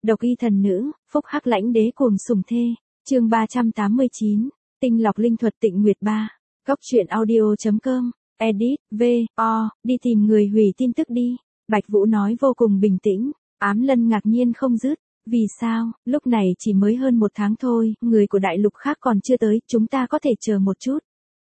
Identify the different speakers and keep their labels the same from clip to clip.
Speaker 1: Độc y thần nữ, phúc hắc lãnh đế cuồng sủng thê. Chương 389. Tinh lọc linh thuật Tịnh Nguyệt 3. Góc truyện audio.com. Edit, đi tìm người hủy tin tức đi. Bạch Vũ nói vô cùng bình tĩnh. Ám Lân ngạc nhiên không dứt. Vì sao, lúc này chỉ mới hơn 1 tháng thôi, người của đại lục khác còn chưa tới, chúng ta có thể chờ một chút.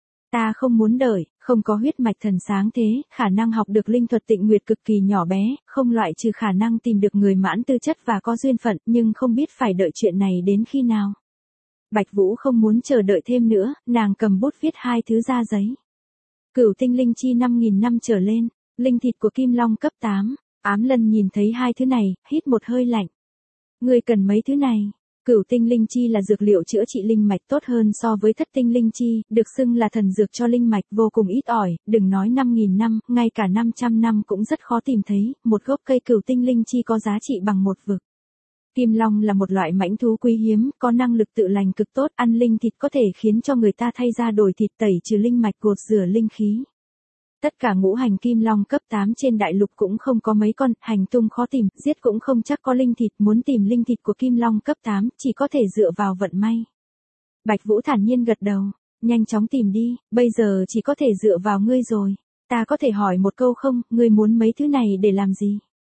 Speaker 1: Ta không muốn đợi, không có huyết mạch thần sáng thế, khả năng học được linh thuật Tịnh Nguyệt cực kỳ nhỏ bé, không loại trừ khả năng tìm được người mãn tư chất và có duyên phận, nhưng không biết phải đợi chuyện này đến khi nào. Bạch Vũ không muốn chờ đợi thêm nữa, nàng cầm bút viết 2 thứ ra giấy. Cửu tinh linh chi 5.000 năm trở lên, linh thịt của Kim Long cấp 8, Ám Lân nhìn thấy 2 thứ này, hít một hơi lạnh. Ngươi cần mấy thứ này? Cửu tinh linh chi là dược liệu chữa trị linh mạch tốt hơn so với thất tinh linh chi, được xưng là thần dược cho linh mạch vô cùng ít ỏi, đừng nói 5.000 năm, ngay cả 500 năm cũng rất khó tìm thấy, một gốc cây cửu tinh linh chi có giá trị bằng một vực. Kim Long là một loại mãnh thú quý hiếm, có năng lực tự lành cực tốt, ăn linh thịt có thể khiến cho người ta thay da đổi thịt, tẩy trừ linh mạch, gột rửa linh khí. Tất cả ngũ hành Kim Long cấp 8 trên đại lục cũng không có mấy con, hành tung khó tìm, giết cũng không chắc có linh thịt, muốn tìm linh thịt của Kim Long cấp 8, chỉ có thể dựa vào vận may. Bạch Vũ thản nhiên gật đầu, nhanh chóng tìm đi, bây giờ chỉ có thể dựa vào ngươi rồi. Ta có thể hỏi một câu không, ngươi muốn mấy thứ này để làm gì?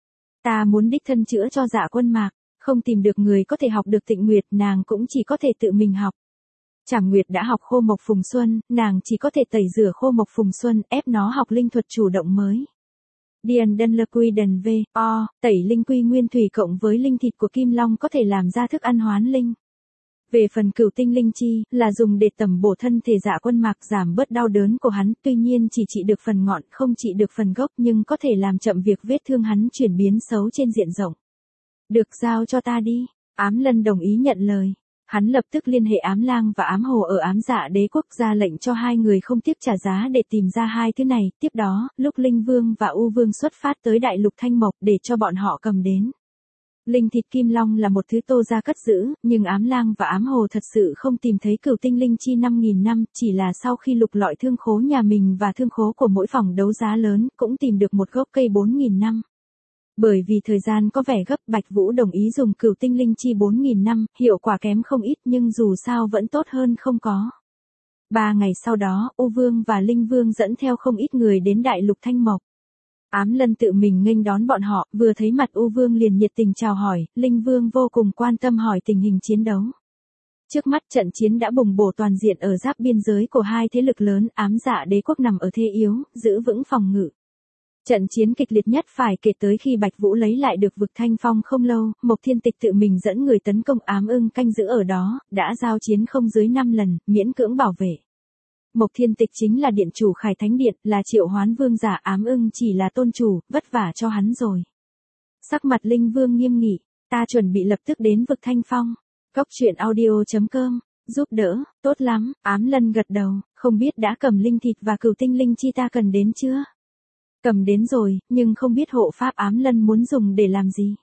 Speaker 1: Ta muốn đích thân chữa cho Dạ Quân Mạc, không tìm được người có thể học được Tịnh Nguyệt, nàng cũng chỉ có thể tự mình học. Trảm Nguyệt đã học khô mộc phùng xuân, nàng chỉ có thể tẩy rửa khô mộc phùng xuân, ép nó học linh thuật chủ động mới. Điền đân lơ quy đần tẩy linh quy nguyên thủy cộng với linh thịt của Kim Long có thể làm ra thức ăn hoán linh. Về phần cửu tinh linh chi, là dùng để tẩm bổ thân thể Dạ Quân Mạc, giảm bớt đau đớn của hắn, tuy nhiên chỉ trị được phần ngọn, không trị được phần gốc, nhưng có thể làm chậm việc vết thương hắn chuyển biến xấu trên diện rộng. Được, giao cho ta đi. Ám Lân đồng ý nhận lời. Hắn lập tức liên hệ Ám Lang và Ám Hồ ở Ám Dạ Đế quốc, ra lệnh cho 2 người không tiếc trả giá để tìm ra 2 thứ này. Tiếp đó, lúc Linh Vương và U Vương xuất phát tới đại lục Thanh Mộc để cho bọn họ cầm đến. Linh thịt Kim Long là một thứ Tô gia cất giữ, nhưng Ám Lang và Ám Hồ thật sự không tìm thấy cửu tinh linh chi 5.000 năm, chỉ là sau khi lục lọi thương khố nhà mình và thương khố của mỗi phòng đấu giá lớn, cũng tìm được một gốc cây 4.000 năm. Bởi vì thời gian có vẻ gấp, Bạch Vũ đồng ý dùng cửu tinh linh chi 4.000 năm, hiệu quả kém không ít nhưng dù sao vẫn tốt hơn không có. 3 ngày sau đó, U Vương và Linh Vương dẫn theo không ít người đến đại lục Thanh Mộc. Ám Lân tự mình nghênh đón bọn họ, vừa thấy mặt U Vương liền nhiệt tình chào hỏi, Linh Vương vô cùng quan tâm hỏi tình hình chiến đấu. Trước mắt trận chiến đã bùng bổ toàn diện ở giáp biên giới của 2 thế lực lớn, Ám Dạ Đế quốc nằm ở thế yếu, giữ vững phòng ngự. Trận chiến kịch liệt nhất phải kể tới khi Bạch Vũ lấy lại được vực Thanh Phong không lâu, Mộc Thiên Tịch tự mình dẫn người tấn công Ám Ưng canh giữ ở đó, đã giao chiến không dưới 5 lần, miễn cưỡng bảo vệ. Mộc Thiên Tịch chính là điện chủ Khải Thánh Điện, là Triệu Hoán Vương giả, Ám Ưng chỉ là tôn chủ, vất vả cho hắn rồi. Sắc mặt Linh Vương nghiêm nghị, ta chuẩn bị lập tức đến vực Thanh Phong. Góc truyện audio.com, giúp đỡ, tốt lắm, Ám Lân gật đầu, không biết đã cầm linh thịt và cửu tinh linh chi ta cần đến chưa? Cầm đến rồi, nhưng không biết hộ pháp Ám Lân muốn dùng để làm gì.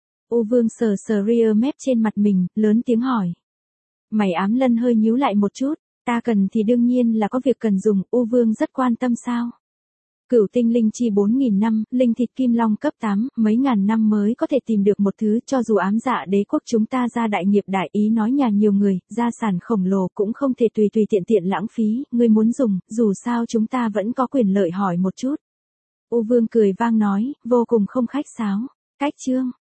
Speaker 1: U Vương sờ ria mép trên mặt mình, lớn tiếng hỏi. Mày Ám Lân hơi nhíu lại một chút, ta cần thì đương nhiên là có việc cần dùng, U Vương rất quan tâm sao. Cửu tinh linh chi 4.000 năm, linh thịt Kim Long cấp 8, mấy ngàn năm mới có thể tìm được một thứ, cho dù Ám Dạ Đế quốc chúng ta ra đại nghiệp đại ý nói nhà nhiều người, gia sản khổng lồ cũng không thể tùy tiện lãng phí, ngươi muốn dùng, dù sao chúng ta vẫn có quyền lợi hỏi một chút. U Vương cười vang nói, vô cùng không khách sáo. Cách chương,